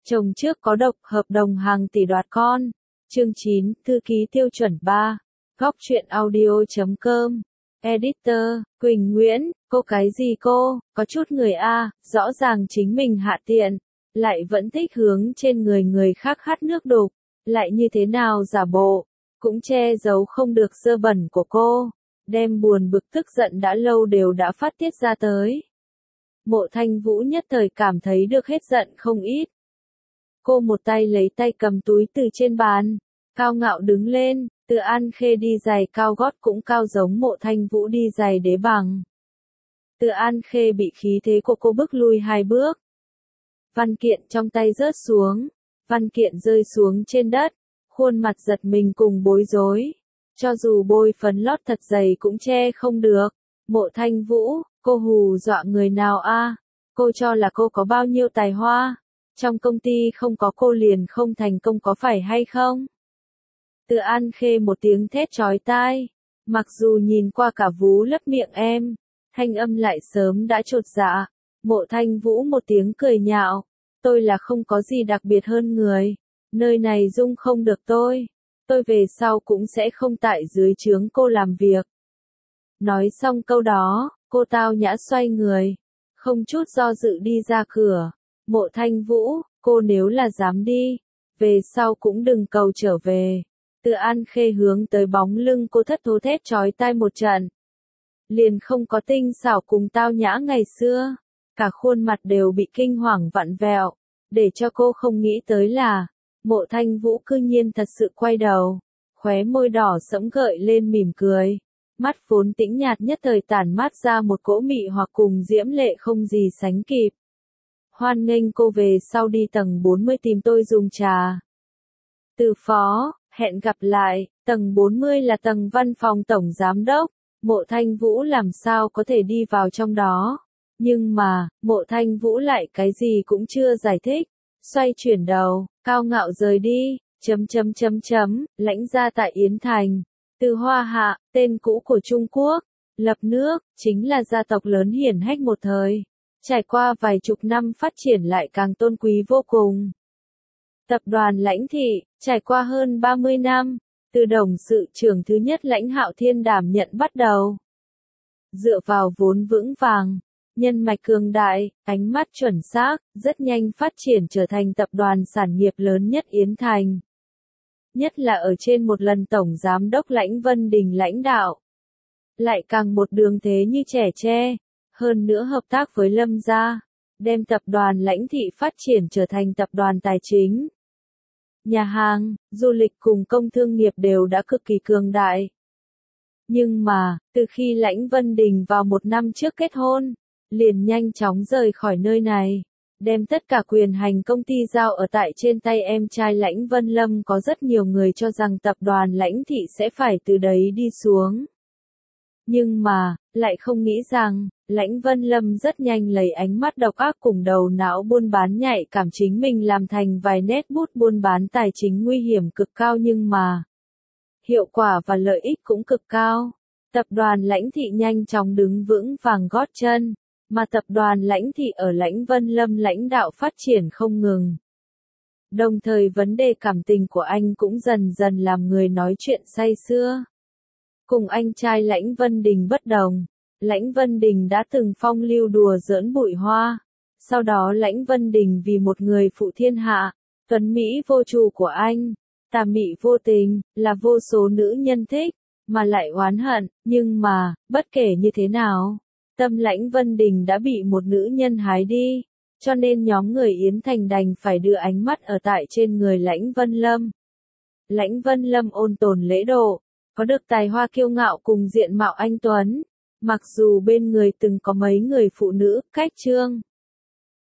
Chồng trước có độc, hợp đồng hàng tỷ đoạt con. Chương 9, thư ký tiêu chuẩn 3. Góc truyện audio.com. Editor, Quỳnh Nguyễn, cô cái gì cô, có chút người A, rõ ràng chính mình hạ tiện, lại vẫn thích hướng trên người người khác hắt nước đục, lại như thế nào giả bộ, cũng che giấu không được dơ bẩn của cô, đem buồn bực tức giận đã lâu đều đã phát tiết ra tới. Mộ Thanh Vũ nhất thời cảm thấy được hết giận không ít. Cô một tay lấy tay cầm túi từ trên bàn, cao ngạo đứng lên, Từ An Khê đi giày cao gót cũng cao giống Mộ Thanh Vũ đi giày đế bằng. Từ An Khê bị khí thế của cô bước lui 2 bước. Văn kiện trong tay rớt xuống, văn kiện rơi xuống trên đất, khuôn mặt giật mình cùng bối rối. Cho dù bôi phấn lót thật dày cũng che không được. Mộ Thanh Vũ, cô hù dọa người nào a? Cô cho là cô có bao nhiêu tài hoa? Trong công ty không có cô liền không thành công có phải hay không? Từ An Khê một tiếng thét chói tai, mặc dù nhìn qua cả vú lấp miệng em, thanh âm lại sớm đã chột dạ. Mộ Thanh Vũ một tiếng cười nhạo, tôi là không có gì đặc biệt hơn người, nơi này dung không được tôi về sau cũng sẽ không tại dưới trướng cô làm việc. Nói xong câu đó, cô tao nhã xoay người, không chút do dự đi ra cửa. Mộ Thanh Vũ, cô nếu là dám đi, về sau cũng đừng cầu trở về. Từ An Khê hướng tới bóng lưng cô thất thố thét chói tai một trận. Liền không có tinh xảo cùng tao nhã ngày xưa, cả khuôn mặt đều bị kinh hoàng vặn vẹo, để cho cô không nghĩ tới là, Mộ Thanh Vũ cư nhiên thật sự quay đầu, khóe môi đỏ sẫm gợi lên mỉm cười, mắt vốn tĩnh nhạt nhất thời tản mát ra một cỗ mị hoặc cùng diễm lệ không gì sánh kịp. Hoan nghênh cô về sau đi tầng 40 tìm tôi dùng trà. Từ phó, hẹn gặp lại, tầng 40 là tầng văn phòng tổng giám đốc, Mộ Thanh Vũ làm sao có thể đi vào trong đó. Nhưng mà, Mộ Thanh Vũ lại cái gì cũng chưa giải thích, xoay chuyển đầu, cao ngạo rời đi, lãnh gia tại Yến Thành, Từ Hoa Hạ, tên cũ của Trung Quốc, lập nước, chính là gia tộc lớn hiển hách một thời. Trải qua vài chục năm phát triển lại càng tôn quý vô cùng. Tập đoàn Lãnh Thị, trải qua hơn 30 năm, từ đồng sự trưởng thứ nhất Lãnh Hạo Thiên đảm nhận bắt đầu. Dựa vào vốn vững vàng, nhân mạch cường đại, ánh mắt chuẩn xác, rất nhanh phát triển trở thành tập đoàn sản nghiệp lớn nhất Yến Thành. Nhất là ở trên một lần Tổng Giám đốc Lãnh Vân Đình lãnh đạo. Lại càng một đường thế như trẻ tre. Hơn nữa hợp tác với Lâm gia, đem tập đoàn Lãnh Thị phát triển trở thành tập đoàn tài chính. Nhà hàng, du lịch cùng công thương nghiệp đều đã cực kỳ cường đại. Nhưng mà, từ khi Lãnh Vân Đình vào 1 năm trước kết hôn, liền nhanh chóng rời khỏi nơi này, đem tất cả quyền hành công ty giao ở tại trên tay em trai Lãnh Vân Lâm. Có rất nhiều người cho rằng tập đoàn Lãnh Thị sẽ phải từ đấy đi xuống. Nhưng mà, lại không nghĩ rằng, Lãnh Vân Lâm rất nhanh lấy ánh mắt độc ác cùng đầu não buôn bán nhạy cảm chính mình làm thành vài nét bút buôn bán tài chính nguy hiểm cực cao nhưng mà hiệu quả và lợi ích cũng cực cao. Tập đoàn Lãnh Thị nhanh chóng đứng vững vàng gót chân, mà tập đoàn Lãnh Thị ở Lãnh Vân Lâm lãnh đạo phát triển không ngừng. Đồng thời vấn đề cảm tình của anh cũng dần dần làm người nói chuyện say sưa. Cùng anh trai Lãnh Vân Đình bất đồng, Lãnh Vân Đình đã từng phong lưu đùa giỡn bụi hoa. Sau đó Lãnh Vân Đình vì một người phụ thiên hạ, tuấn mỹ vô chủ của anh, tà mị vô tình, là vô số nữ nhân thích, mà lại oán hận, nhưng mà, bất kể như thế nào, tâm Lãnh Vân Đình đã bị một nữ nhân hái đi, cho nên nhóm người Yến Thành đành phải đưa ánh mắt ở tại trên người Lãnh Vân Lâm. Lãnh Vân Lâm ôn tồn lễ độ, có được tài hoa kiêu ngạo cùng diện mạo anh tuấn, mặc dù bên người từng có mấy người phụ nữ, cách trương,